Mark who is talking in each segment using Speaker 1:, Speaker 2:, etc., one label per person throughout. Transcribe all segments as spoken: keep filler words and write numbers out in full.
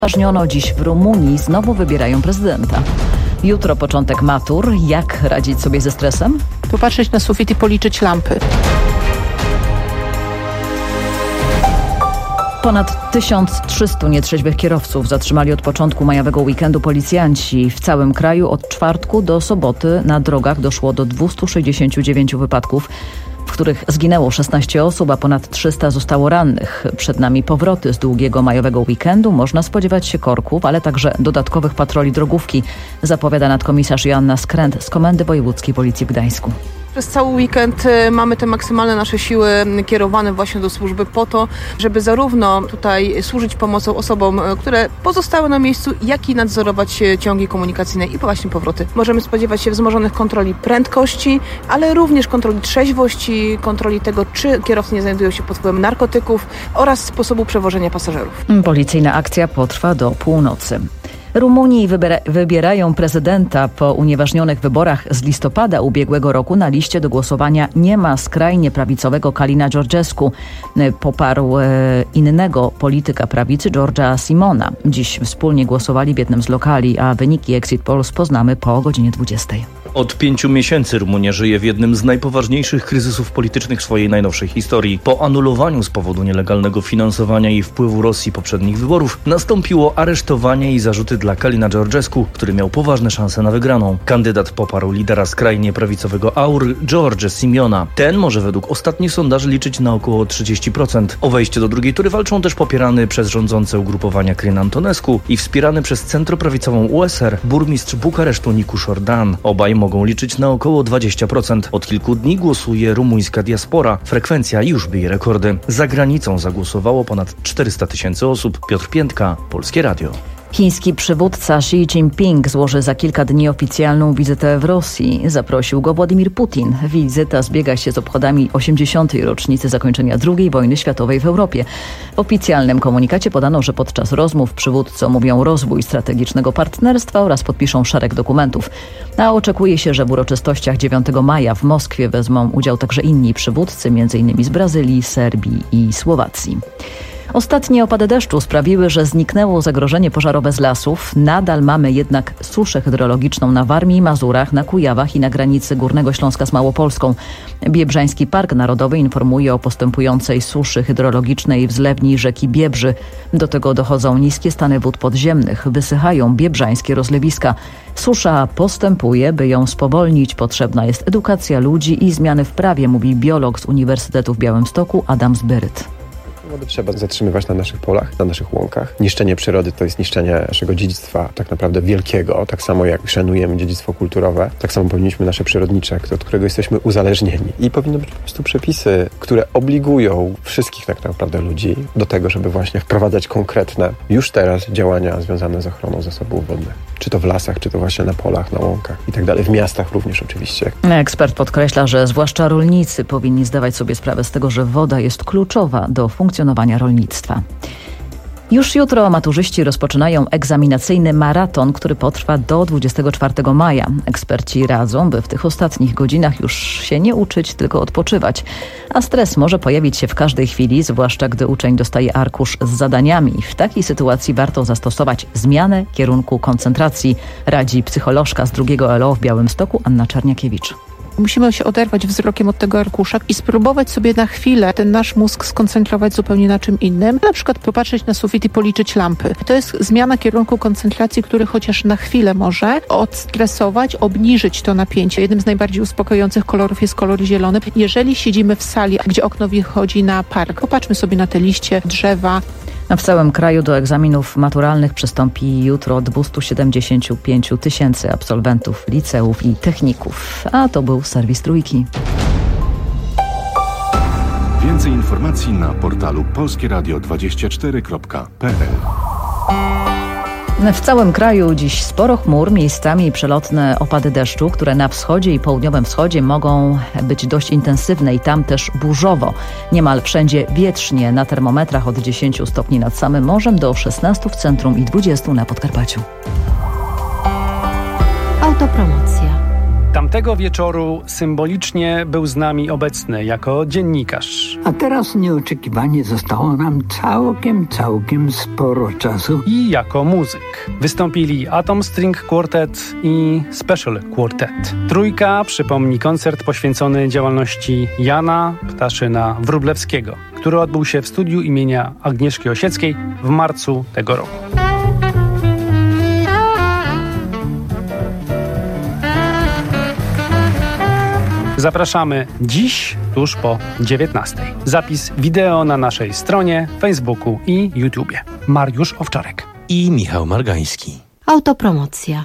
Speaker 1: Uważniono dziś w Rumunii, znowu wybierają prezydenta. Jutro początek matur. Jak radzić sobie ze stresem?
Speaker 2: Popatrzeć na sufit i policzyć lampy.
Speaker 1: Ponad tysiąc trzysta nietrzeźwych kierowców zatrzymali od początku majowego weekendu policjanci. W całym kraju od czwartku do soboty na drogach doszło do dwieście sześćdziesiąt dziewięć wypadków, w których zginęło szesnaście osób, a ponad trzysta zostało rannych. Przed nami powroty z długiego majowego weekendu. Można spodziewać się korków, ale także dodatkowych patroli drogówki, zapowiada nadkomisarz Joanna Skręt z Komendy Wojewódzkiej Policji w Gdańsku.
Speaker 2: Przez cały weekend mamy te maksymalne nasze siły kierowane właśnie do służby po to, żeby zarówno tutaj służyć pomocą osobom, które pozostały na miejscu, jak i nadzorować ciągi komunikacyjne i właśnie powroty. Możemy spodziewać się wzmożonych kontroli prędkości, ale również kontroli trzeźwości, kontroli tego, czy kierowcy nie znajdują się pod wpływem narkotyków oraz sposobu przewożenia pasażerów.
Speaker 1: Policyjna akcja potrwa do północy. Rumunii wybiera, wybierają prezydenta. Po unieważnionych wyborach z listopada ubiegłego roku na liście do głosowania nie ma skrajnie prawicowego Kalina Georgescu. Poparł e, innego polityka prawicy, Georgia Simona. Dziś wspólnie głosowali w jednym z lokali, a wyniki Exit Polls poznamy po godzinie dwudziestej.
Speaker 3: Od pięciu miesięcy Rumunia żyje w jednym z najpoważniejszych kryzysów politycznych swojej najnowszej historii. Po anulowaniu z powodu nielegalnego finansowania i wpływu Rosji poprzednich wyborów nastąpiło aresztowanie i zarzuty dla Kalina Georgescu, który miał poważne szanse na wygraną. Kandydat poparł lidera skrajnie prawicowego A U R, George Simiona. Ten może według ostatnich sondaży liczyć na około trzydzieści procent. O wejście do drugiej tury walczą też popierany przez rządzące ugrupowania Crin Antonescu i wspierany przez centroprawicową U S R burmistrz Bukaresztu Nicu Jordan. Obaj mogą liczyć na około dwadzieścia procent. Od kilku dni głosuje rumuńska diaspora. Frekwencja już bije rekordy. Za granicą zagłosowało ponad czterysta tysięcy osób. Piotr Piętka, Polskie Radio.
Speaker 1: Chiński przywódca Xi Jinping złoży za kilka dni oficjalną wizytę w Rosji. Zaprosił go Władimir Putin. Wizyta zbiega się z obchodami osiemdziesiątej rocznicy zakończenia drugiej wojny światowej w Europie. W oficjalnym komunikacie podano, że podczas rozmów przywódcy omówią rozwój strategicznego partnerstwa oraz podpiszą szereg dokumentów. A oczekuje się, że w uroczystościach dziewiątego maja w Moskwie wezmą udział także inni przywódcy, m in z Brazylii, Serbii i Słowacji. Ostatnie opady deszczu sprawiły, że zniknęło zagrożenie pożarowe z lasów. Nadal mamy jednak suszę hydrologiczną na Warmii i Mazurach, na Kujawach i na granicy Górnego Śląska z Małopolską. Biebrzański Park Narodowy informuje o postępującej suszy hydrologicznej w zlewni rzeki Biebrzy. Do tego dochodzą niskie stany wód podziemnych. Wysychają biebrzańskie rozlewiska. Susza postępuje, by ją spowolnić. Potrzebna jest edukacja ludzi i zmiany w prawie, mówi biolog z Uniwersytetu w Białymstoku Adam Zbyryt.
Speaker 4: Wody trzeba zatrzymywać na naszych polach, na naszych łąkach. Niszczenie przyrody to jest niszczenie naszego dziedzictwa tak naprawdę wielkiego. Tak samo jak szanujemy dziedzictwo kulturowe, tak samo powinniśmy nasze przyrodnicze, od którego jesteśmy uzależnieni. I powinny być po prostu przepisy, które obligują wszystkich tak naprawdę ludzi do tego, żeby właśnie wprowadzać konkretne już teraz działania związane z ochroną zasobów wodnych. Czy to w lasach, czy to właśnie na polach, na łąkach i tak dalej. W miastach również oczywiście.
Speaker 1: Ekspert podkreśla, że zwłaszcza rolnicy powinni zdawać sobie sprawę z tego, że woda jest kluczowa do funkcjonowania rolnictwa. Już jutro maturzyści rozpoczynają egzaminacyjny maraton, który potrwa do dwudziestego czwartego maja. Eksperci radzą, by w tych ostatnich godzinach już się nie uczyć, tylko odpoczywać. A stres może pojawić się w każdej chwili, zwłaszcza gdy uczeń dostaje arkusz z zadaniami. W takiej sytuacji warto zastosować zmianę kierunku koncentracji, radzi psycholożka z drugiego L O w Białymstoku Anna Czarniakiewicz.
Speaker 2: Musimy się oderwać wzrokiem od tego arkusza i spróbować sobie na chwilę ten nasz mózg skoncentrować zupełnie na czym innym. Na przykład popatrzeć na sufit i policzyć lampy. To jest zmiana kierunku koncentracji, który chociaż na chwilę może odstresować, obniżyć to napięcie. Jednym z najbardziej uspokojących kolorów jest kolor zielony. Jeżeli siedzimy w sali, gdzie okno wychodzi na park, popatrzmy sobie na te liście, drzewa.
Speaker 1: W całym kraju do egzaminów maturalnych przystąpi jutro dwieście siedemdziesiąt pięć tysięcy absolwentów liceów i techników. A to był serwis Trójki.
Speaker 5: Więcej informacji na portalu polskie radio dwadzieścia cztery kropka p l.
Speaker 1: W całym kraju dziś sporo chmur, miejscami przelotne opady deszczu, które na wschodzie i południowym wschodzie mogą być dość intensywne i tam też burzowo. Niemal wszędzie wietrznie, na termometrach od dziesięciu stopni nad samym morzem do szesnastu w centrum i dwudziestu na Podkarpaciu.
Speaker 6: Autopromocja. Tamtego wieczoru symbolicznie był z nami obecny jako dziennikarz.
Speaker 7: A teraz nieoczekiwanie zostało nam całkiem, całkiem sporo czasu.
Speaker 6: I jako muzyk. Wystąpili Atom String Quartet i Special Quartet. Trójka przypomni koncert poświęcony działalności Jana Ptaszyna-Wróblewskiego, który odbył się w studiu imienia Agnieszki Osieckiej w marcu tego roku. Zapraszamy dziś, tuż po dziewiętnastej. Zapis wideo na naszej stronie, Facebooku i YouTubie. Mariusz Owczarek
Speaker 8: i Michał Margański.
Speaker 9: Autopromocja.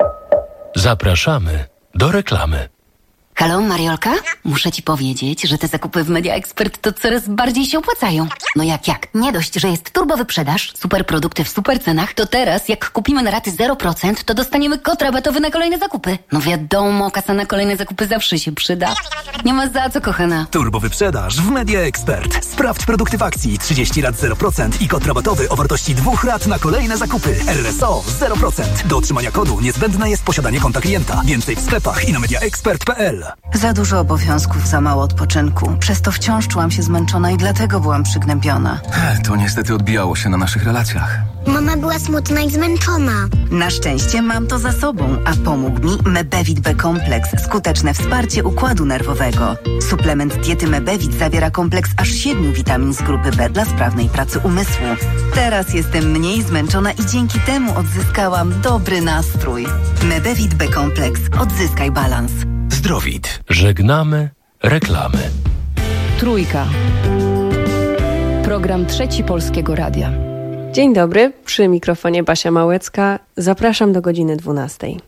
Speaker 8: Zapraszamy do reklamy.
Speaker 9: Halo, Mariolka? Muszę ci powiedzieć, że te zakupy w Media Expert to coraz bardziej się opłacają. No jak, jak? Nie dość, że jest turbo wyprzedaż, super produkty w super cenach, to teraz jak kupimy na raty zero procent, to dostaniemy kod rabatowy na kolejne zakupy. No wiadomo, kasa na kolejne zakupy zawsze się przyda. Nie ma za co, kochana.
Speaker 10: Turbo wyprzedaż w Media Expert. Sprawdź produkty w akcji trzydzieści lat zero procent i kod rabatowy o wartości dwóch rat na kolejne zakupy. R S O zero procent. Do otrzymania kodu niezbędne jest posiadanie konta klienta. Więcej w sklepach i na mediaexpert kropka p l.
Speaker 11: Za dużo obowiązków, za mało odpoczynku. Przez to wciąż czułam się zmęczona i dlatego byłam przygnębiona.
Speaker 12: To niestety odbijało się na naszych relacjach.
Speaker 13: Mama była smutna i zmęczona.
Speaker 11: Na szczęście mam to za sobą, a pomógł mi Mebevit B Kompleks. Skuteczne wsparcie układu nerwowego. Suplement diety Mebevit zawiera kompleks aż siedmiu witamin z grupy B dla sprawnej pracy umysłu. Teraz jestem mniej zmęczona i dzięki temu odzyskałam dobry nastrój. Mebevit B Kompleks. Odzyskaj balans.
Speaker 8: Zdrowit. Żegnamy reklamy.
Speaker 14: Trójka. Program Trzeci Polskiego Radia.
Speaker 15: Dzień dobry, przy mikrofonie Basia Małecka. Zapraszam do godziny dwunastej.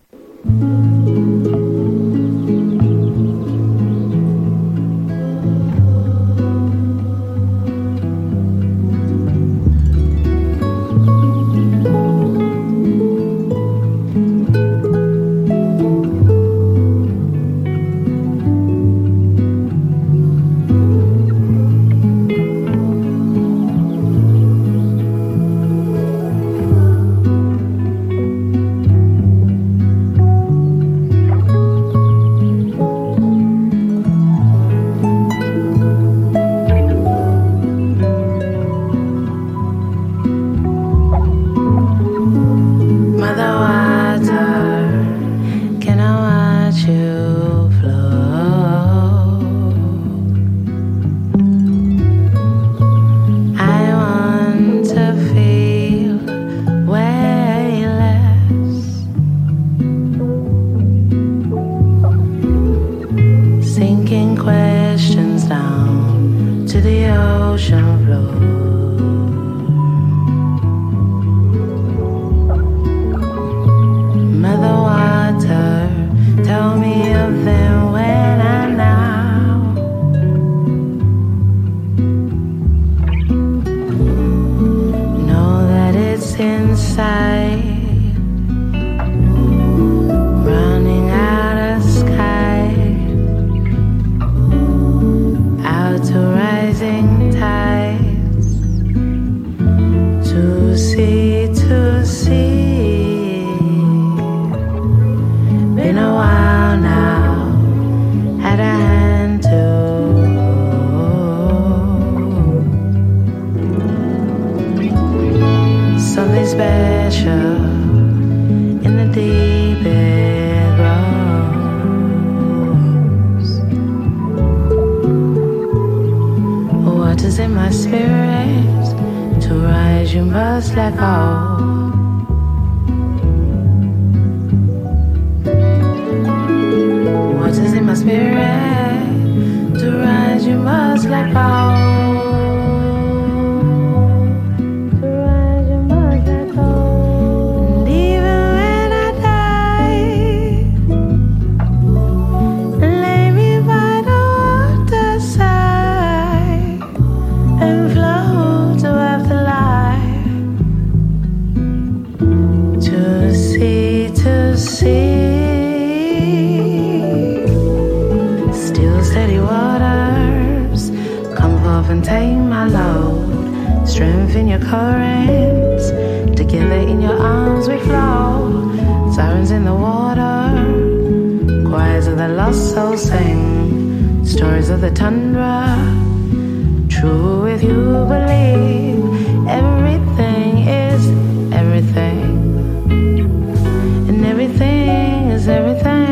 Speaker 16: Sirens in the water, choirs lost souls sing stories of the tundra. True if you believe everything is everything, and everything is everything.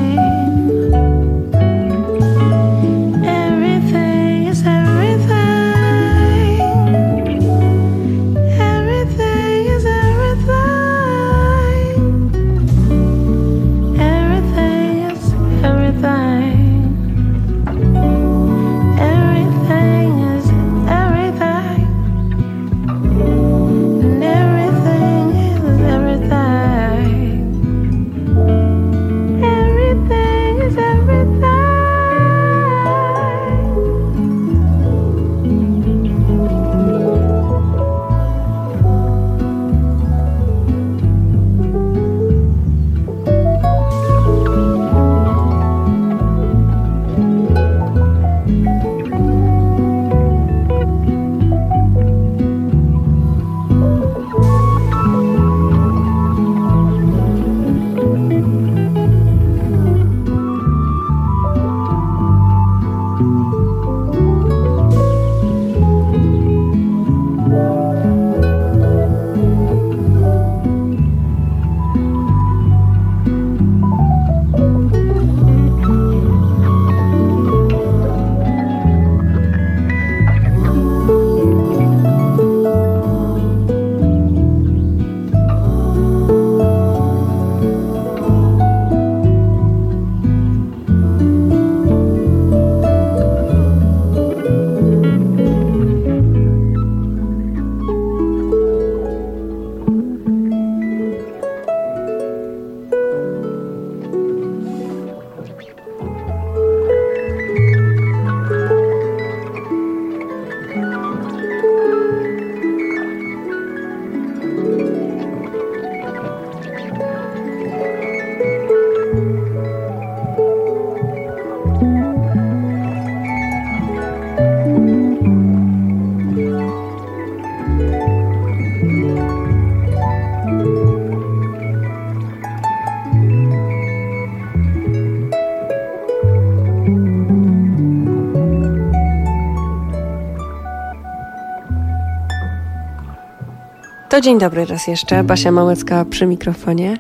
Speaker 15: To dzień dobry raz jeszcze, Basia Małecka przy mikrofonie.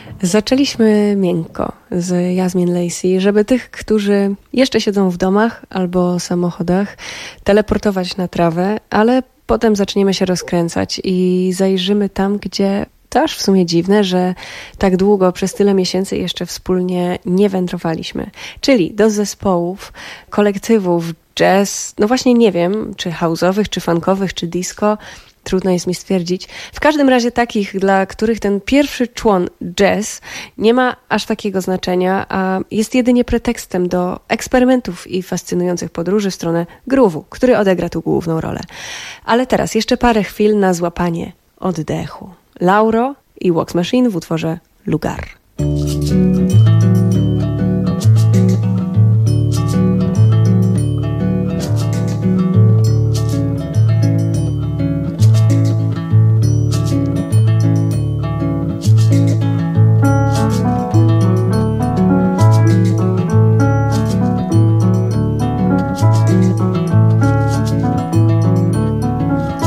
Speaker 15: Zaczęliśmy miękko z Jasmine Lacey, żeby tych, którzy jeszcze siedzą w domach albo samochodach, teleportować na trawę, ale potem zaczniemy się rozkręcać i zajrzymy tam, gdzie to aż w sumie dziwne, że tak długo, przez tyle miesięcy jeszcze wspólnie nie wędrowaliśmy. Czyli do zespołów, kolektywów, jazz, no właśnie nie wiem, czy house'owych, czy funkowych, czy disco, trudno jest mi stwierdzić. W każdym razie takich, dla których ten pierwszy człon jazz nie ma aż takiego znaczenia, a jest jedynie pretekstem do eksperymentów i fascynujących podróży w stronę groove'u, który odegra tu główną rolę. Ale teraz jeszcze parę chwil na złapanie oddechu. Lauro i Wax Machine w utworze Lugar.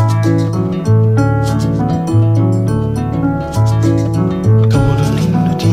Speaker 17: Toda linda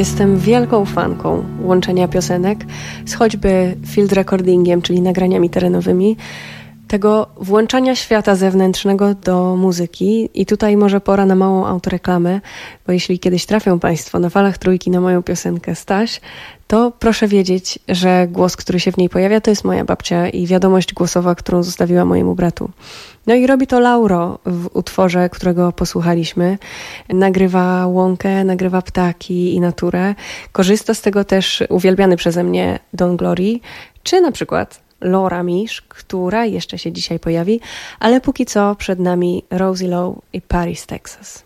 Speaker 15: Jestem wielką fanką łączenia piosenek z choćby field recordingiem, czyli nagraniami terenowymi, tego włączania świata zewnętrznego do muzyki. I tutaj może pora na małą autoreklamę, bo jeśli kiedyś trafią Państwo na falach Trójki na moją piosenkę Staś, to proszę wiedzieć, że głos, który się w niej pojawia, to jest moja babcia i wiadomość głosowa, którą zostawiła mojemu bratu. No i robi to Lauro w utworze, którego posłuchaliśmy. Nagrywa łąkę, nagrywa ptaki i naturę. Korzysta z tego też uwielbiany przeze mnie Don Glory, czy na przykład Laura Misz, która jeszcze się dzisiaj pojawi, ale póki co przed nami Rosie Lowe i Paris, Texas.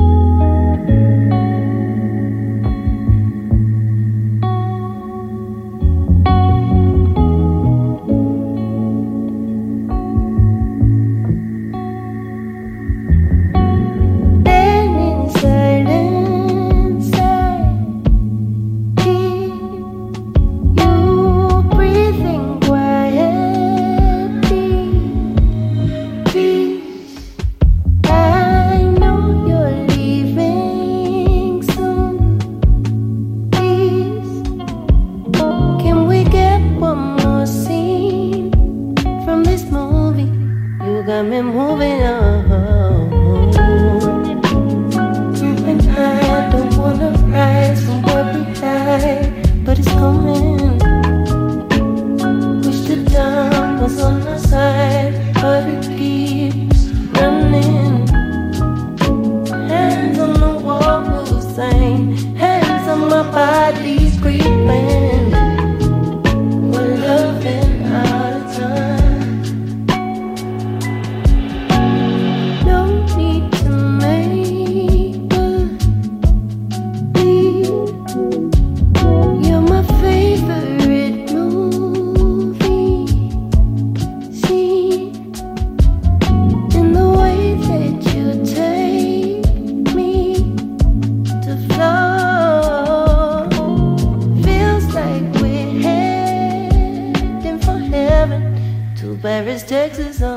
Speaker 16: Paris, Texas, uh,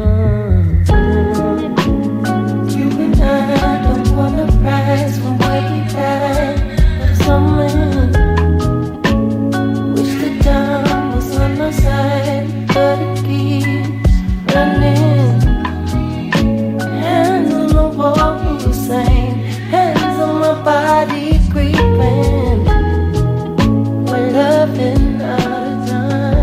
Speaker 16: you and I don't want a prize from where we die, but someone wish the time was on our side, but it keeps running. Hands on the wall, Hussein, hands on my body creeping. We're loving out of time.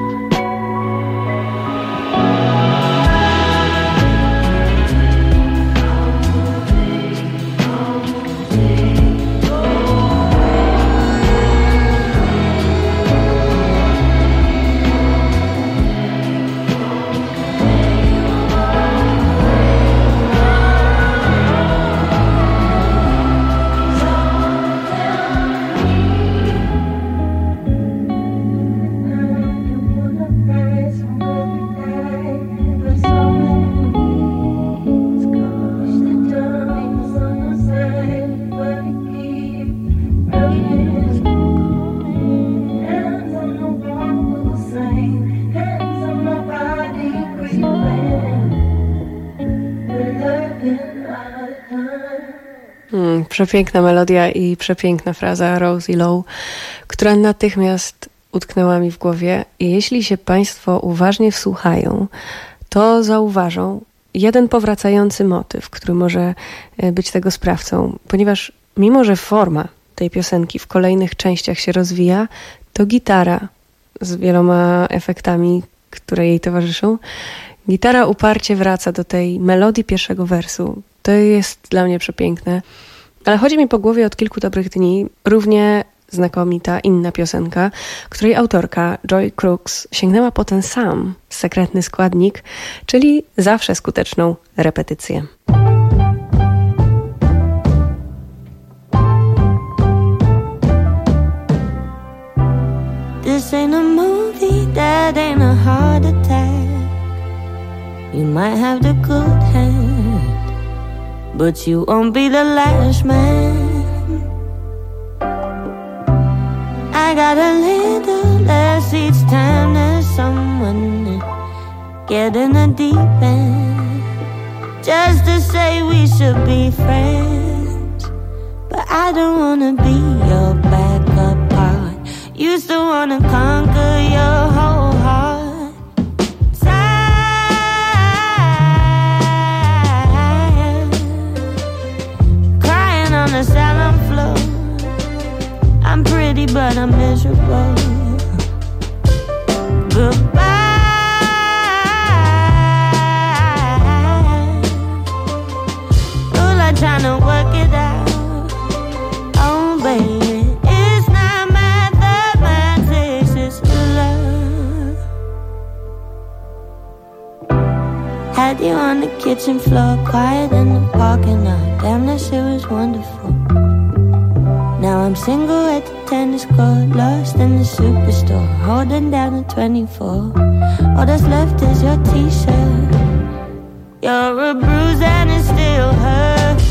Speaker 15: Hmm, przepiękna melodia i przepiękna fraza Rosie Lowe, która natychmiast utknęła mi w głowie. I jeśli się Państwo uważnie wsłuchają, to zauważą jeden powracający motyw, który może być tego sprawcą, ponieważ mimo że forma tej piosenki w kolejnych częściach się rozwija, to gitara z wieloma efektami, które jej towarzyszą, gitara uparcie wraca do tej melodii pierwszego wersu. To jest dla mnie przepiękne. Ale chodzi mi po głowie od kilku dobrych dni równie znakomita inna piosenka, której autorka Joy Crooks sięgnęła po ten sam sekretny składnik, czyli zawsze skuteczną repetycję.
Speaker 16: This ain't a movie, that ain't a heart attack. You might have the good hand, but you won't be the last man. I got a little less each time there's someone get in the deep end, just to say we should be friends, but I don't wanna be your used to wanna conquer your whole heart. Tired, crying on the salon floor. I'm pretty but I'm miserable. Goodbye. Ooh, like trying to work it out. Oh baby, it's not mathematics, it's love. Had you on the kitchen floor, quiet in the parking lot. Damn, that shit was wonderful. Now I'm single at the tennis court, lost in the superstore, holding down a twenty-four. All that's left is your t-shirt. You're a bruise and it still hurts.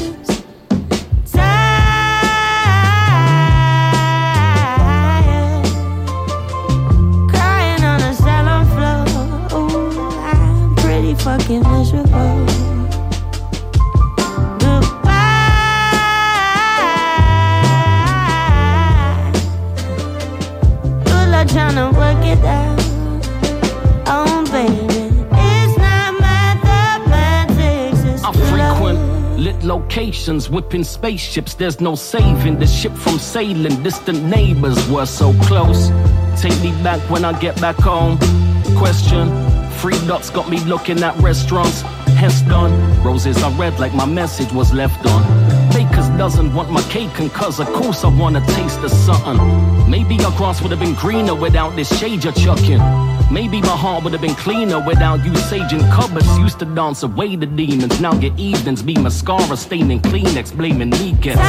Speaker 16: Tired, crying on the salon floor. Ooh, I'm pretty fucking miserable. Tryna work it out, oh baby, it's not mathematics, it's I frequent love.
Speaker 17: Lit locations, whipping spaceships, there's no saving the ship from sailing. Distant neighbors were so close. Take me back when I get back home. Question, free dots got me looking at restaurants. Hence done, roses are red like my message was left on. Baker's doesn't want my cake, and cause of course I wanna taste of something. Maybe our grass would have been greener without this shade you're chucking. Maybe my heart would have been cleaner without you saging cupboards. Used to dance away the demons, now your evenings be mascara staining Kleenex, blaming me guess.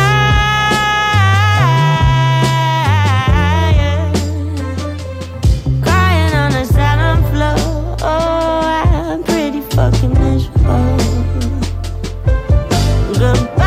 Speaker 16: Crying on the salon floor, oh I'm pretty fucking miserable. Goodbye.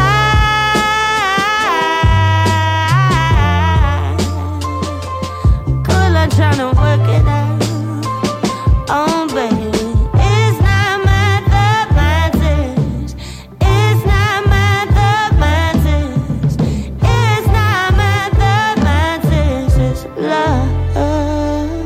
Speaker 16: Tryna work it out, oh baby, it's not mathematics, it's not mathematics, it's not mathematics, it's love.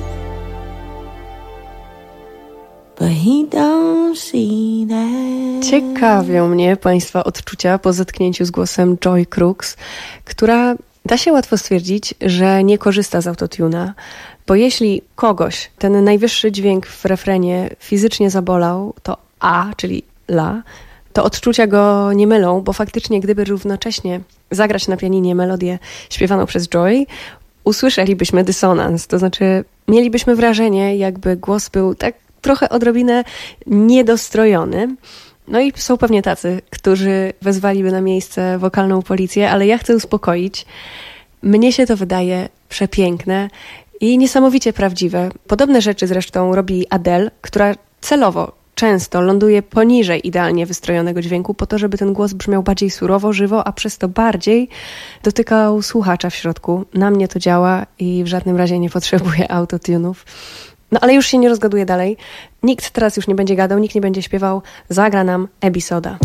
Speaker 16: But he don't see that.
Speaker 15: Ciekawią mnie Państwa odczucia po zetknięciu z głosem Joy Crooks, która da się łatwo stwierdzić, że nie korzysta z autotuna, bo jeśli kogoś ten najwyższy dźwięk w refrenie fizycznie zabolał, to A, czyli la, to odczucia go nie mylą, bo faktycznie gdyby równocześnie zagrać na pianinie melodię śpiewaną przez Joy, usłyszelibyśmy dysonans, to znaczy mielibyśmy wrażenie, jakby głos był tak trochę odrobinę niedostrojony. No i są pewnie tacy, którzy wezwaliby na miejsce wokalną policję, ale ja chcę uspokoić. Mnie się to wydaje przepiękne i niesamowicie prawdziwe. Podobne rzeczy zresztą robi Adele, która celowo często ląduje poniżej idealnie wystrojonego dźwięku po to, żeby ten głos brzmiał bardziej surowo, żywo, a przez to bardziej dotykał słuchacza w środku. Na mnie to działa i w żadnym razie nie potrzebuję autotunów. No ale już się nie rozgaduję dalej. Nikt teraz już nie będzie gadał, nikt nie będzie śpiewał. Zagra nam Ebisoda.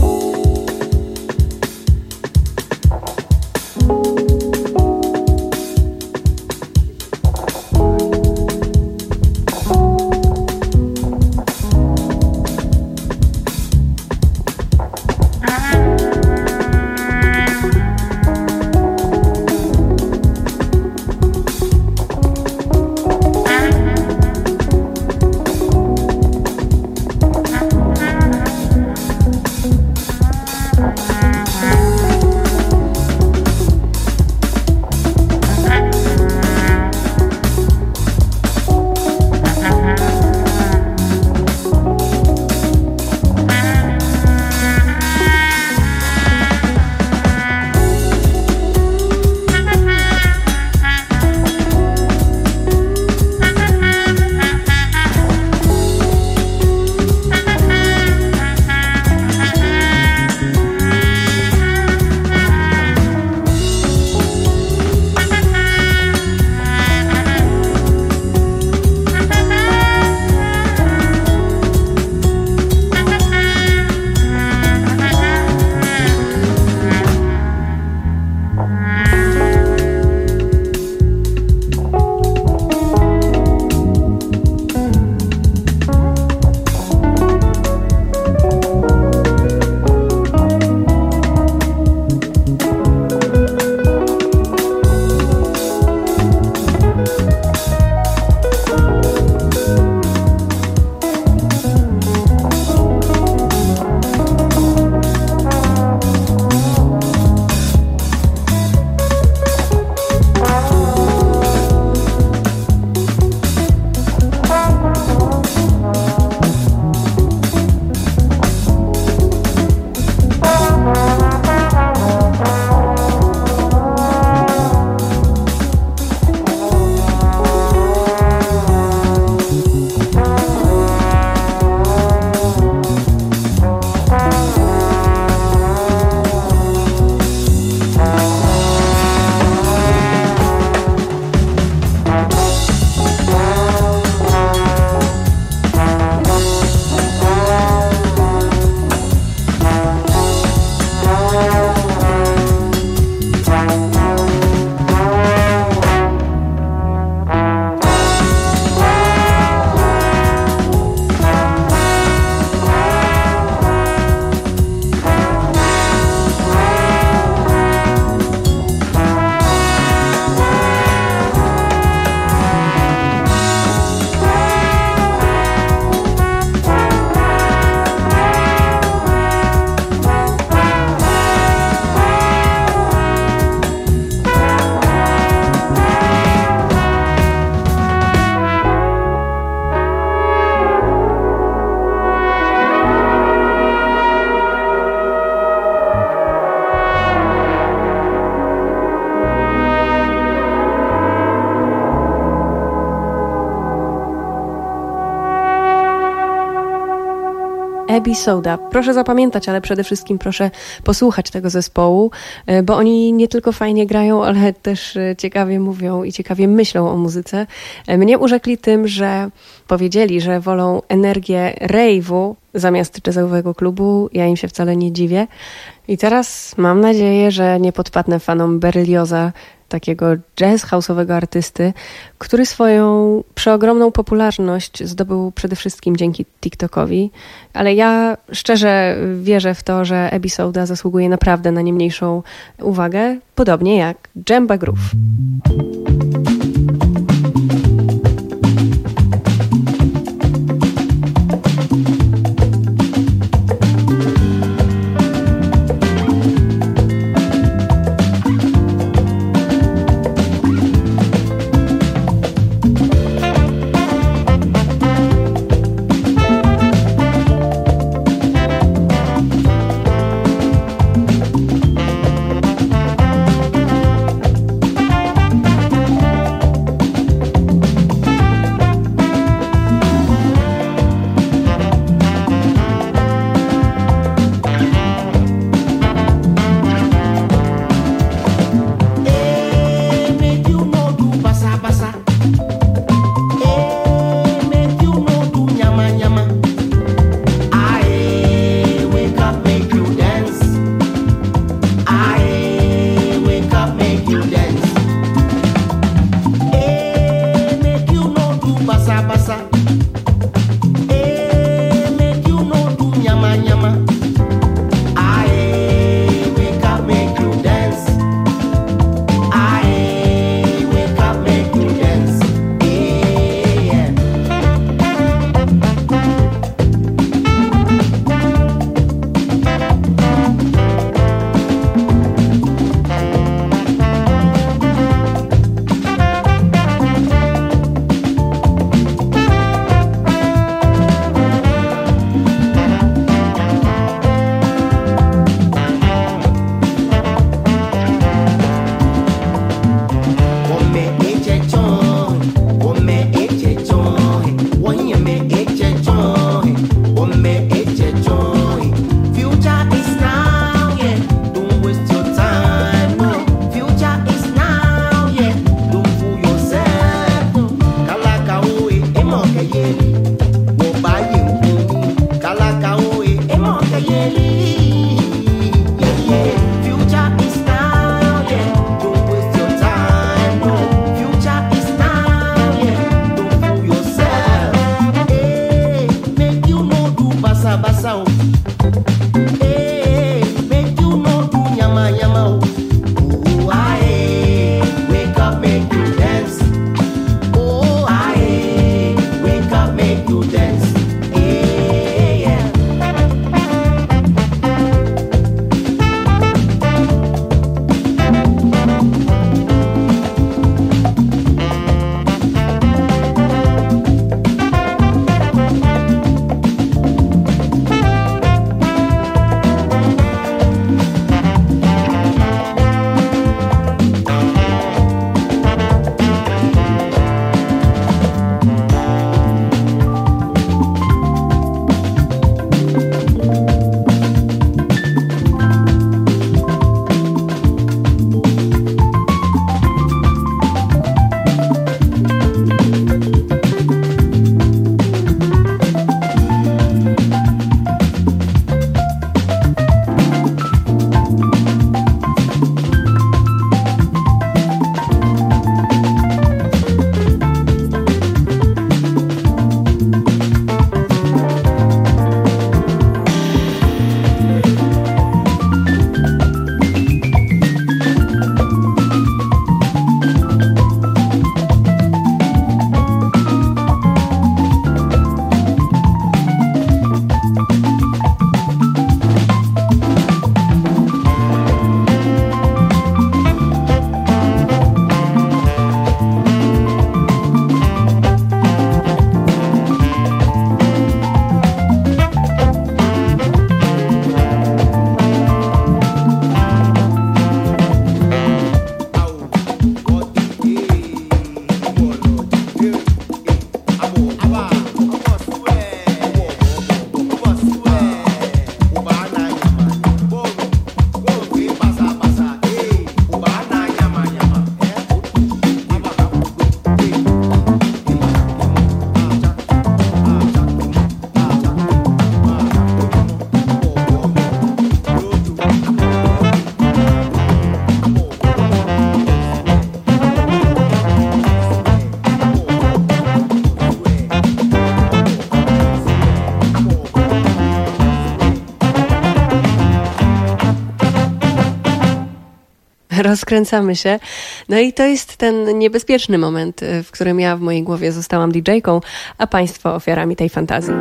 Speaker 15: Abby Soda. Proszę zapamiętać, ale przede wszystkim proszę posłuchać tego zespołu, bo oni nie tylko fajnie grają, ale też ciekawie mówią i ciekawie myślą o muzyce. Mnie urzekli tym, że powiedzieli, że wolą energię rave'u zamiast jazzowego klubu. Ja im się wcale nie dziwię. I teraz mam nadzieję, że nie podpadnę fanom Berlioza, takiego jazz house'owego artysty, który swoją przeogromną popularność zdobył przede wszystkim dzięki TikTokowi. Ale ja szczerze wierzę w to, że Abby Soda zasługuje naprawdę na nie mniejszą uwagę, podobnie jak Djemba Groove. rozkręcamy się. No i to jest ten niebezpieczny moment, w którym ja w mojej głowie zostałam didżejką, a państwo ofiarami tej fantazji.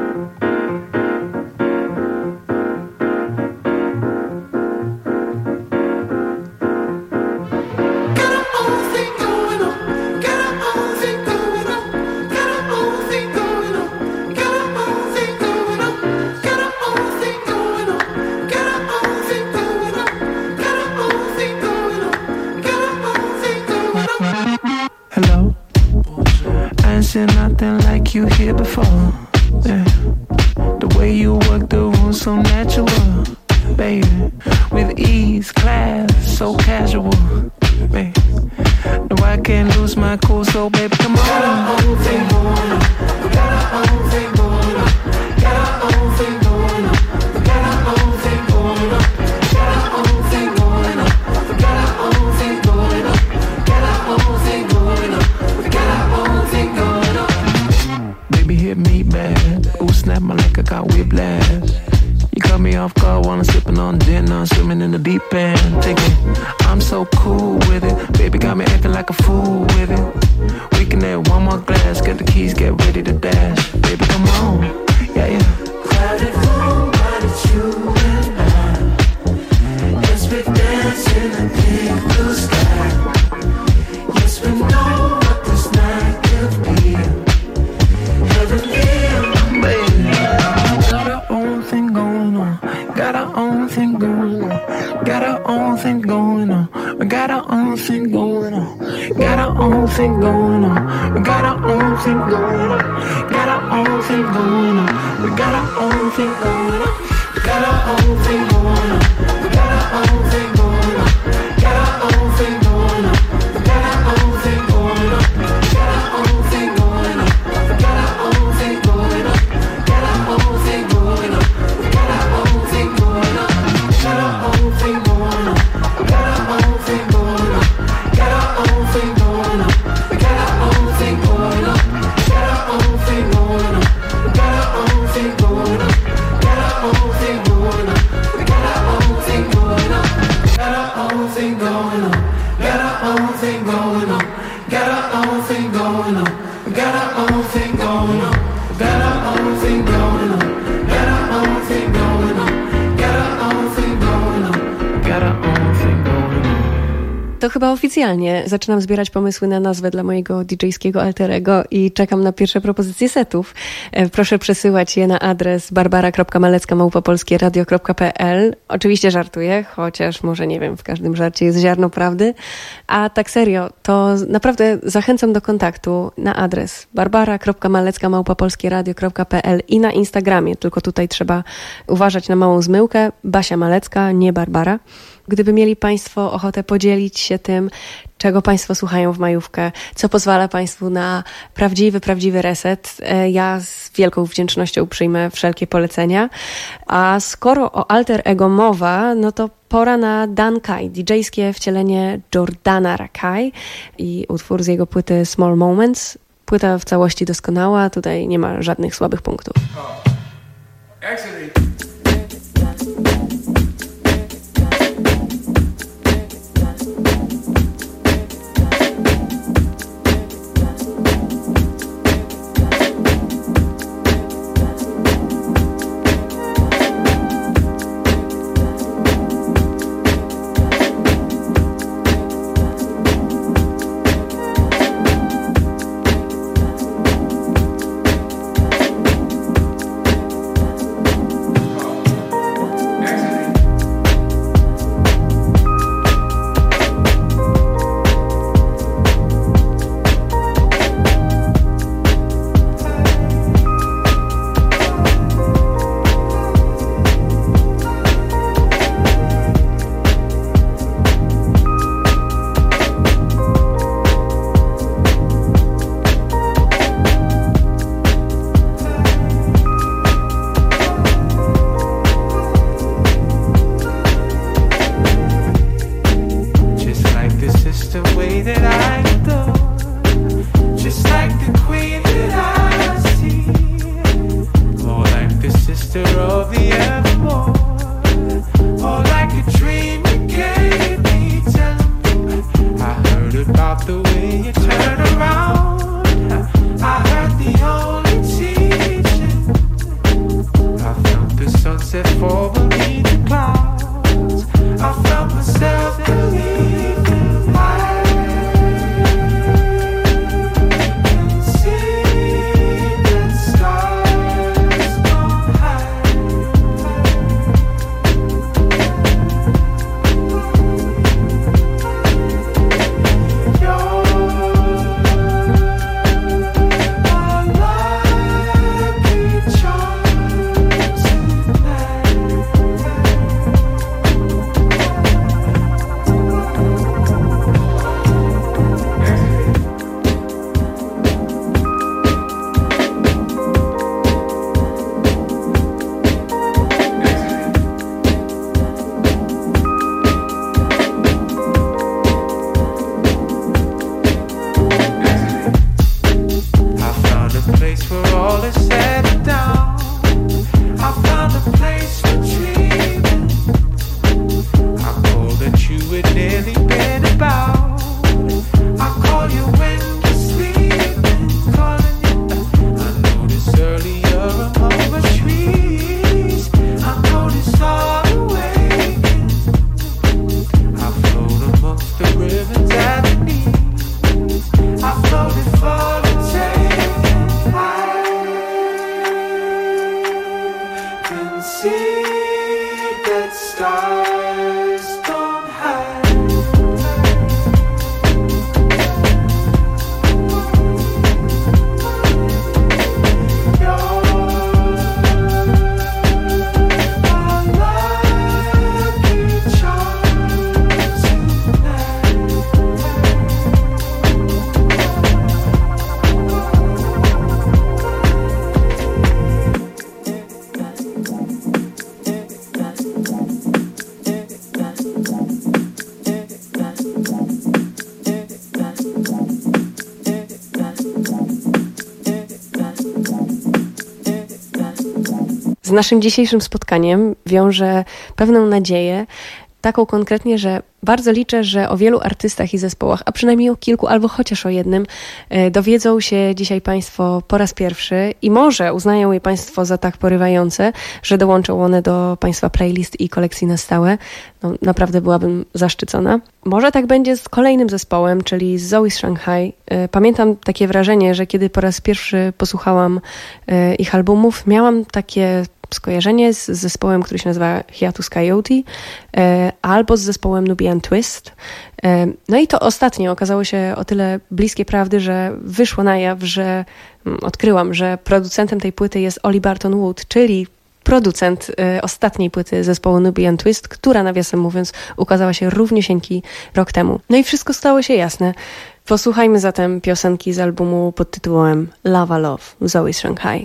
Speaker 18: Nothing like you here before. Yeah. The way you work the room so natural, baby. With ease, class, so casual, baby. No, I can't lose my cool, so baby, come on. Got our own thing going on. Got our own thing going on. Got our own thing going on. Got our own thing going on. Got our own thing going on. Got our own thing going on. Got our own thing going on. Got our own thing going on. Baby hit me bad. Ooh, snap my neck, I got whiplash. You cut me off guard while I'm sipping on dinner, swimming in the deep end. Take it, I'm so cool with it. Baby got me acting like a fool with it. We can have one more glass, get the keys, get ready to dash. Baby, come on, yeah, yeah. Crowded room, but it's you and I. Yes, we dance in the big blue sky. Yes, we know what this night could be. Got our own thing going on. Got our own thing going on. Got our own thing going on. We got our own thing going on. Got our own thing going on. We got our own thing going on. Got our own thing going on. We got our own thing going on. We got our own thing going on. We got our own thing going on. Got our own thing going on. We got our own thing going on. Got our own thing going on. We got our own thing going on. Got our own thing going on. We got our own thing going on. Got our own thing going on. Got our own thing going on. Got our own thing going on. We got our own thing going on. Got our own thing going on. We got our own thing going on. Got our own thing going on. We got our own thing going on. Got our own thing going on. Got our own thing going on. Got our own thing going on. We got our own thing going on. Got our own thing going on. Got our own thing going on. Got our own thing going on. Got our own thing going on.
Speaker 15: To chyba oficjalnie zaczynam zbierać pomysły na nazwę dla mojego didżejskiego alterego i czekam na pierwsze propozycje setów. Proszę przesyłać je na adres barbara kropka malecka małpa polskie radio kropka p l. Oczywiście żartuję, chociaż może nie wiem, w każdym żarcie jest ziarno prawdy. A tak serio, to naprawdę zachęcam do kontaktu na adres barbara kropka malecka małpa polskie radio kropka p l i na Instagramie, tylko tutaj trzeba uważać na małą zmyłkę. Basia Malecka, nie Barbara. Gdyby mieli Państwo ochotę podzielić się tym, czego Państwo słuchają w majówkę, co pozwala Państwu na prawdziwy, prawdziwy reset, ja z wielką wdzięcznością przyjmę wszelkie polecenia. A skoro o alter ego mowa, no to pora na Dan Kai, didżejskie wcielenie Jordana Rakei i utwór z jego płyty Small Moments. Płyta w całości doskonała, tutaj nie ma żadnych słabych punktów. z naszym dzisiejszym spotkaniem wiąże pewną nadzieję, taką konkretnie, że bardzo liczę, że o wielu artystach i zespołach, a przynajmniej o kilku, albo chociaż o jednym, dowiedzą się dzisiaj Państwo po raz pierwszy i może uznają je Państwo za tak porywające, że dołączą one do Państwa playlist i kolekcji na stałe. No, naprawdę byłabym zaszczycona. Może tak będzie z kolejnym zespołem, czyli z Zoe z Shanghai. Pamiętam takie wrażenie, że kiedy po raz pierwszy posłuchałam ich albumów, miałam takie skojarzenie z zespołem, który się nazywa Hiatus Coyote, e, albo z zespołem Nubian Twist. E, no i to ostatnie okazało się o tyle bliskie prawdy, że wyszło na jaw, że m, odkryłam, że producentem tej płyty jest Oli Barton Wood, czyli producent e, ostatniej płyty zespołu Nubian Twist, która, nawiasem mówiąc, ukazała się równiusieńki rok temu. No i wszystko stało się jasne. Posłuchajmy zatem piosenki z albumu pod tytułem Lava Love, Zoe z Shanghai.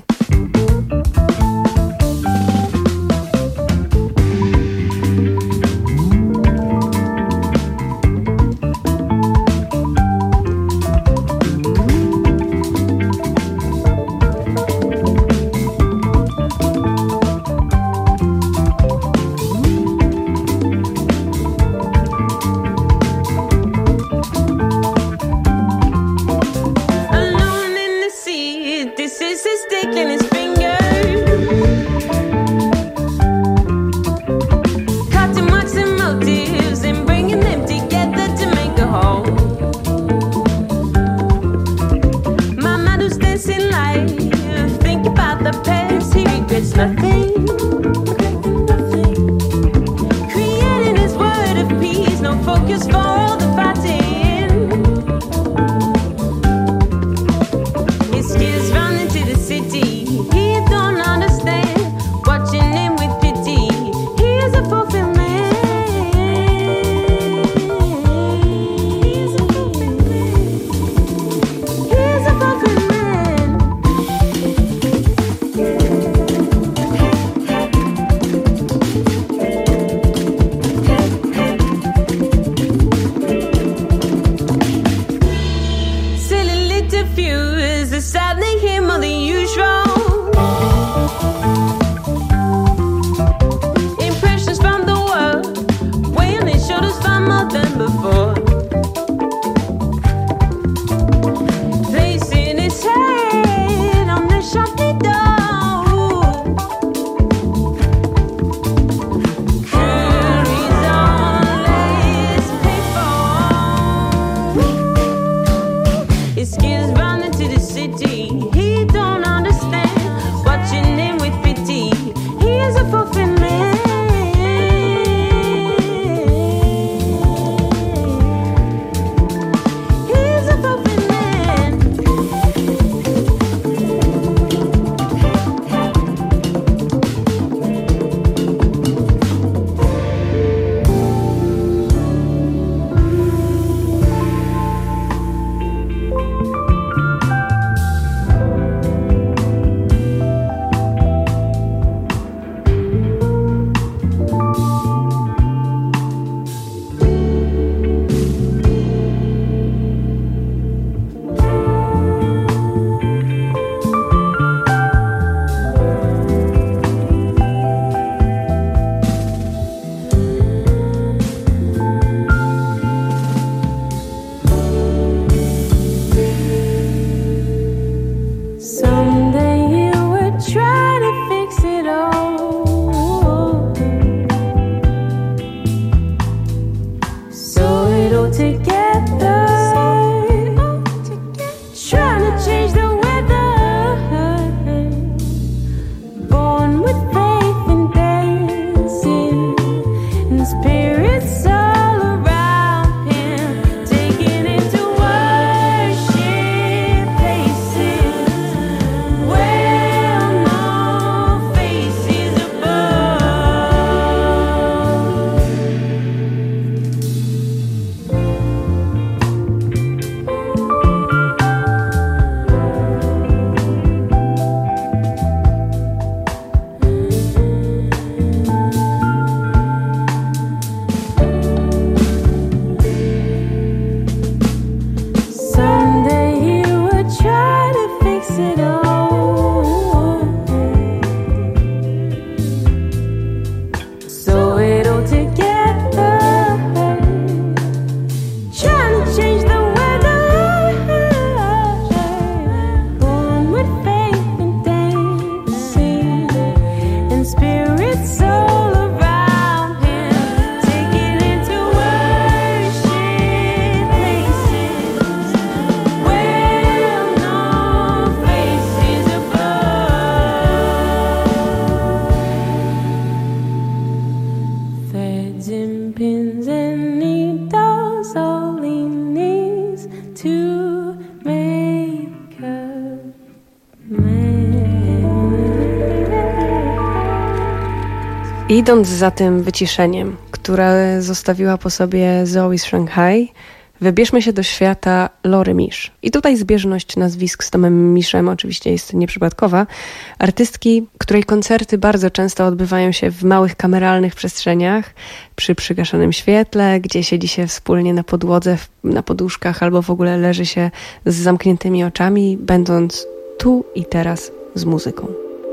Speaker 15: Idąc za tym wyciszeniem, które zostawiła po sobie Zoe z Shanghai, wybierzmy się do świata Lory Misz. I tutaj zbieżność nazwisk z Tomem Miszem oczywiście jest nieprzypadkowa. Artystki, której koncerty bardzo często odbywają się w małych kameralnych przestrzeniach, przy przygaszonym świetle, gdzie siedzi się wspólnie na podłodze, na poduszkach albo w ogóle leży się z zamkniętymi oczami, będąc tu i teraz z muzyką.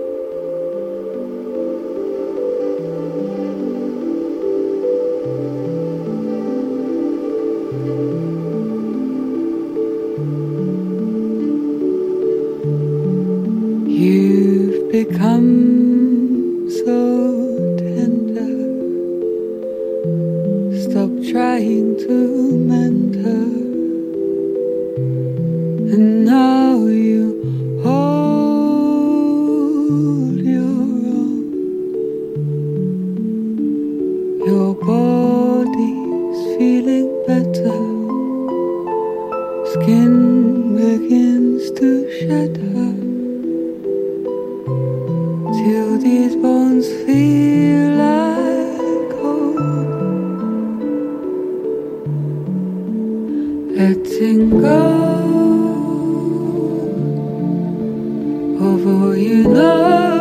Speaker 19: You've become so tender. Stop trying to mend her. And now you hold your own. Your body's feeling better. Skin begins to shed her. Till these bones feel like home. Letting go of all you know.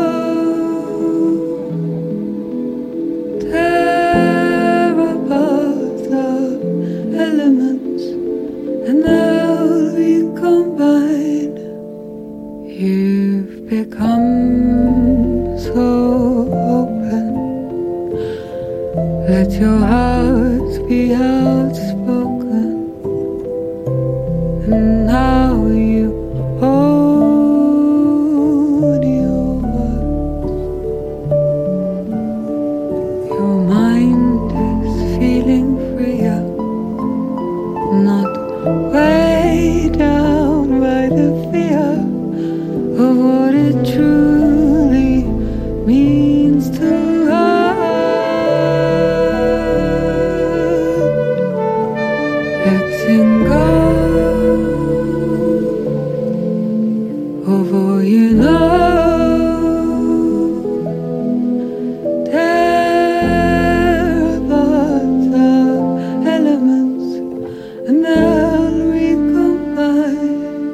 Speaker 19: Tear apart the elements and they'll recombine. You've become so open. Let your heart be outspoken. And now you own your words. Your mind is feeling freer, not weighed down by the fear of what it truly means to hurt. Letting go of all you know. Tear apart the elements and they'll recombine.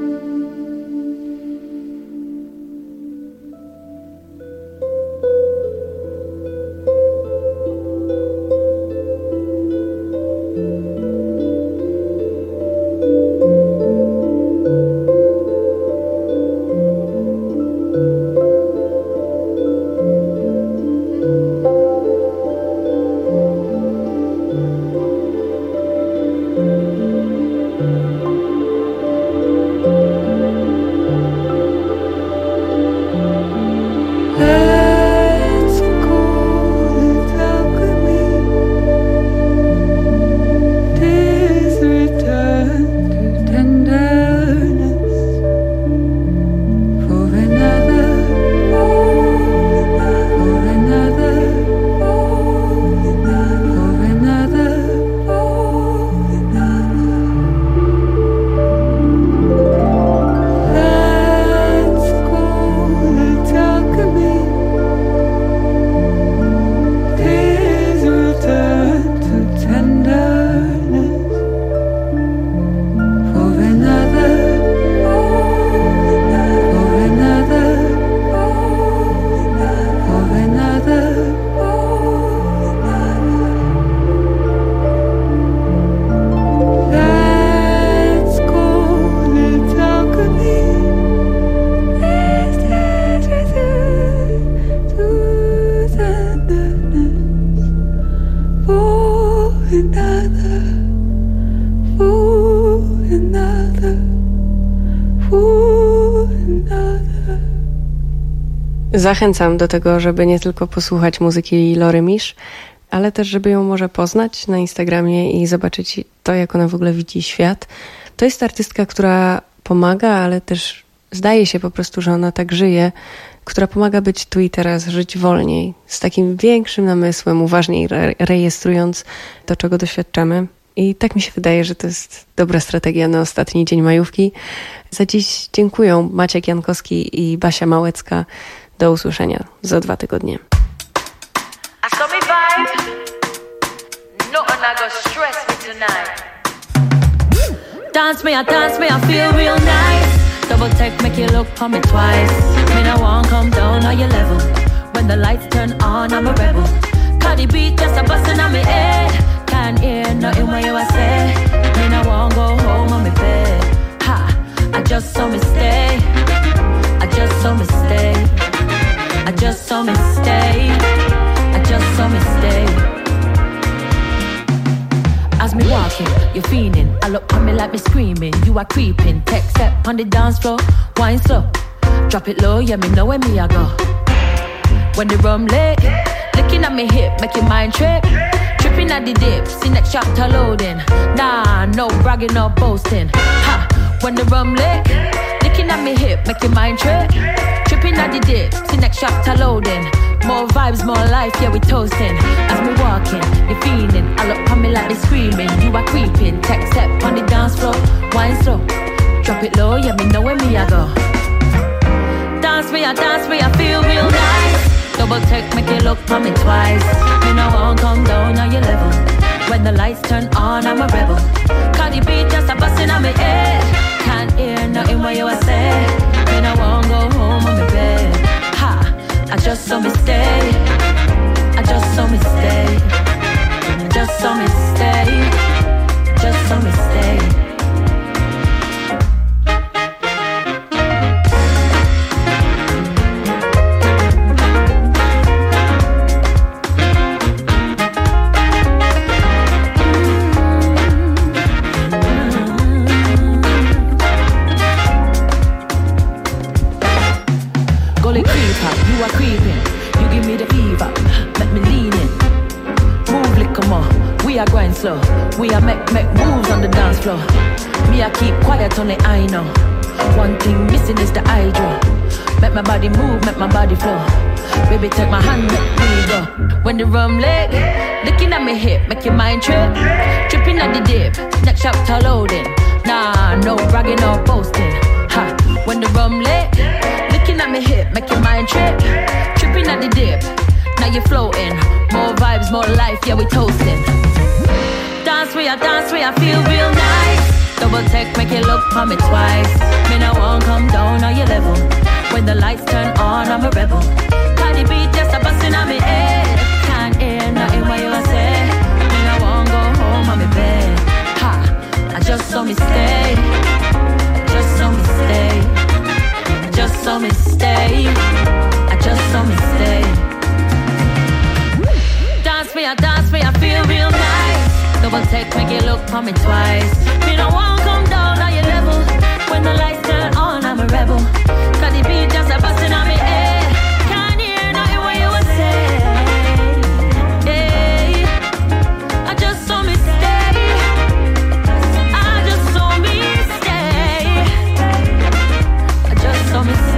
Speaker 19: Let's call it alchemy. This return to tenderness for another, for another, for another, for another. Let's call it alchemy. This return to tenderness for another, for another, for another, let's call it alchemy. This return to tenderness for another, for another, for another.
Speaker 15: Zachęcam do tego, żeby nie tylko posłuchać muzyki Lory Misz, ale też, żeby ją może poznać na Instagramie i zobaczyć to, jak ona w ogóle widzi świat. To jest artystka, która pomaga, ale też zdaje się po prostu, że ona tak żyje, która pomaga być tu i teraz, żyć wolniej, z takim większym namysłem, uważniej re- rejestrując to, czego doświadczamy. I tak mi się wydaje, że to jest dobra strategia na ostatni dzień majówki. Za dziś dziękuję Maciek Jankowski i Basia Małecka. Do usłyszenia za dwa tygodnie.
Speaker 20: I
Speaker 16: Dance me, I dance me, I feel real nice. Double take, make you look for me twice. Me no want come down on your level. When the lights turn on, I'm a rebel. Cardi beat just a bustin' on me head. Can't hear nothing when you I say. Me no want go home on me bed. Ha, I just saw me stay. I just saw me stay. I just saw me stay. I just saw me stay. As me walking, you're fiending. I look on me like me screaming. You are creeping. Tech step on the dance floor. Wine slow. Drop it low, yeah, me know where me I go. When the rum lit, licking at me hip, make your mind trip. Tripping at the dip, see next chapter loading. Nah, no bragging, no boasting. Ha, when the rum lit, licking at me hip, make your mind trip. Tripping at the dip, see next chapter loading. More vibes, more life, yeah, we toasting. As me walking, you're feeling. I look on me like they screaming. You are creeping. Tech step on the dance floor. Wine slow. Drop it low, yeah, me know where me I go. Dance me, I dance me, I feel real nice. Double take, make you look for me twice. Me no won't come down on your level. When the lights turn on, I'm a rebel. Cardi beat just a bustin' on me head. Can't hear nothing what you a say. Me no won't go home on me bed. Ha, I just saw me stay. I just saw me stay. I just saw me stay. Just saw me stay. You are creeping, you give me the fever, make me lean in. Move like come on, we are going slow. We are make make moves on the dance floor. Me I keep quiet on the I know. One thing missing is the hydro. Make my body move, make my body flow. Baby take my hand, make me go. When the rum leg, looking at me hip, make your mind trip. Tripping at the dip, next chapter loading. Nah, no bragging or boasting. Ha, when the rum leg. Looking at me hip, make your mind trip. Tripping at the dip, now you're floating. More vibes, more life, yeah, we toasting. Dance me, I dance me, I feel real nice. Double take, make you look for me twice. Me no won't come down on your level. When the lights turn on, I'm a rebel. Cardi beat just a bustin' on me head. Can't hear nothing what you say. Me no won't go home on me bed. Ha, I just saw me stay. I just saw me stay. Just saw me stay. I just saw me stay. Dance me, I dance me, I feel real nice. Double take, make you look for me twice. Me no want come down on your level. When the lights turn on, I'm a rebel. Cause the beat just a bustin' on me head. Can't hear nothing what you would say. Hey, I just saw me stay. I just saw me stay. I just saw me stay.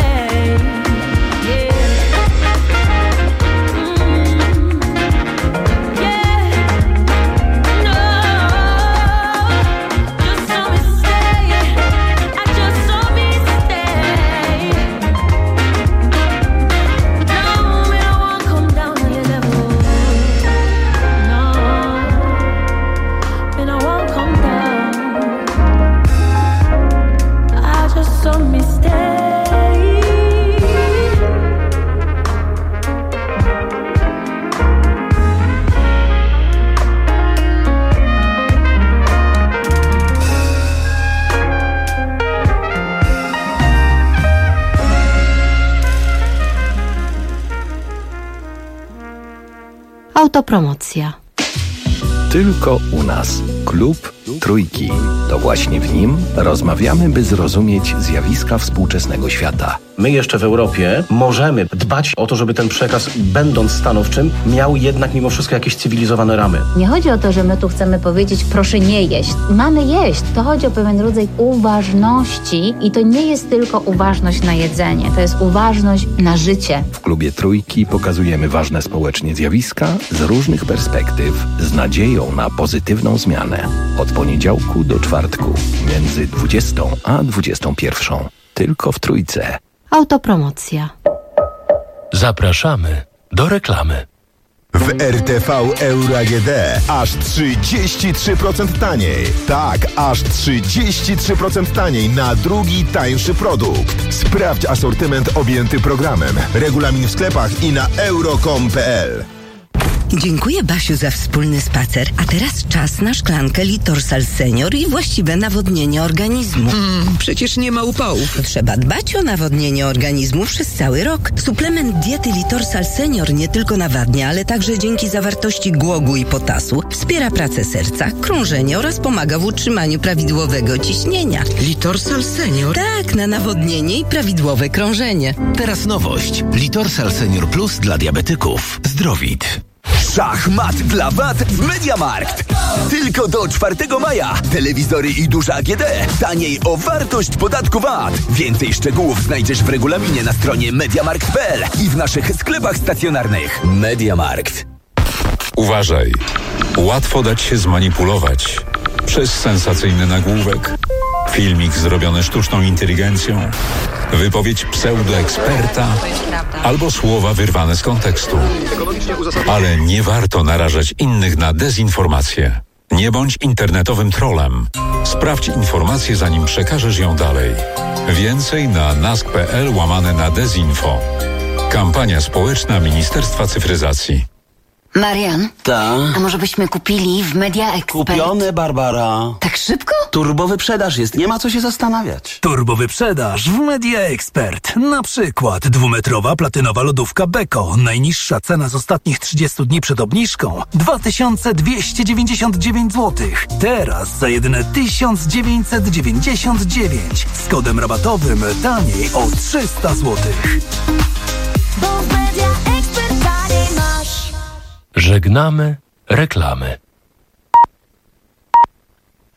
Speaker 20: Autopromocja.
Speaker 21: Tylko u nas. Klub Trójki. To właśnie w nim rozmawiamy, by zrozumieć zjawiska współczesnego świata.
Speaker 22: My jeszcze w Europie możemy dbać o to, żeby ten przekaz, będąc stanowczym, miał jednak mimo wszystko jakieś cywilizowane ramy.
Speaker 23: Nie chodzi o to, że my tu chcemy powiedzieć, proszę nie jeść. Mamy jeść. To chodzi o pewien rodzaj uważności i to nie jest tylko uważność na jedzenie. To jest uważność na życie.
Speaker 21: W Klubie Trójki pokazujemy ważne społecznie zjawiska z różnych perspektyw, z nadzieją na pozytywną zmianę. Od poniedziałku do czwartku, między dwudziestą a dwudziestą pierwszą. Tylko w Trójce.
Speaker 20: Autopromocja.
Speaker 8: Zapraszamy do reklamy.
Speaker 2: W R T V Euro A G D aż trzydzieści trzy procent taniej. Tak, aż trzydzieści trzy procent taniej na drugi tańszy produkt. Sprawdź asortyment objęty programem. Regulamin w sklepach i na euro kropka com kropka p l.
Speaker 3: Dziękuję, Basiu, za wspólny spacer. A teraz czas na szklankę Litorsal Senior i właściwe nawodnienie organizmu.
Speaker 4: Mm, przecież nie ma upałów.
Speaker 3: Trzeba dbać o nawodnienie organizmu przez cały rok. Suplement diety Litorsal Senior nie tylko nawadnia, ale także dzięki zawartości głogu i potasu wspiera pracę serca, krążenie oraz pomaga w utrzymaniu prawidłowego ciśnienia.
Speaker 4: Litorsal Senior?
Speaker 3: Tak, na nawodnienie i prawidłowe krążenie.
Speaker 8: Teraz nowość. Litorsal Senior Plus dla diabetyków. Zdrowit.
Speaker 10: Szachmat dla W A T w MediaMarkt. Tylko do czwartego maja. Telewizory i duże A G D. Taniej o wartość podatku V A T. Więcej szczegółów znajdziesz w regulaminie na stronie mediamarkt kropka p l i w naszych sklepach stacjonarnych. MediaMarkt.
Speaker 24: Uważaj. Łatwo dać się zmanipulować przez sensacyjny nagłówek, filmik zrobiony sztuczną inteligencją, wypowiedź pseudoeksperta albo słowa wyrwane z kontekstu. Ale nie warto narażać innych na dezinformację. Nie bądź internetowym trollem. Sprawdź informację, zanim przekażesz ją dalej. Więcej na nask kropka p l łamane na dezinfo. Kampania społeczna Ministerstwa Cyfryzacji.
Speaker 9: Marian?
Speaker 22: Ta?
Speaker 9: A może byśmy kupili w Media Expert?
Speaker 22: Kupione, Barbara.
Speaker 9: Tak szybko?
Speaker 22: Turbowyprzedaż jest, nie ma co się zastanawiać.
Speaker 10: Turbowyprzedaż w Media Expert. Na przykład dwumetrowa platynowa lodówka Beko. Najniższa cena z ostatnich trzydziestu dni przed obniżką dwa tysiące dwieście dziewięćdziesiąt dziewięć złotych. Teraz za jedyne tysiąc dziewięćset dziewięćdziesiąt dziewięć. Z kodem rabatowym taniej o trzysta złotych.
Speaker 8: Żegnamy reklamy.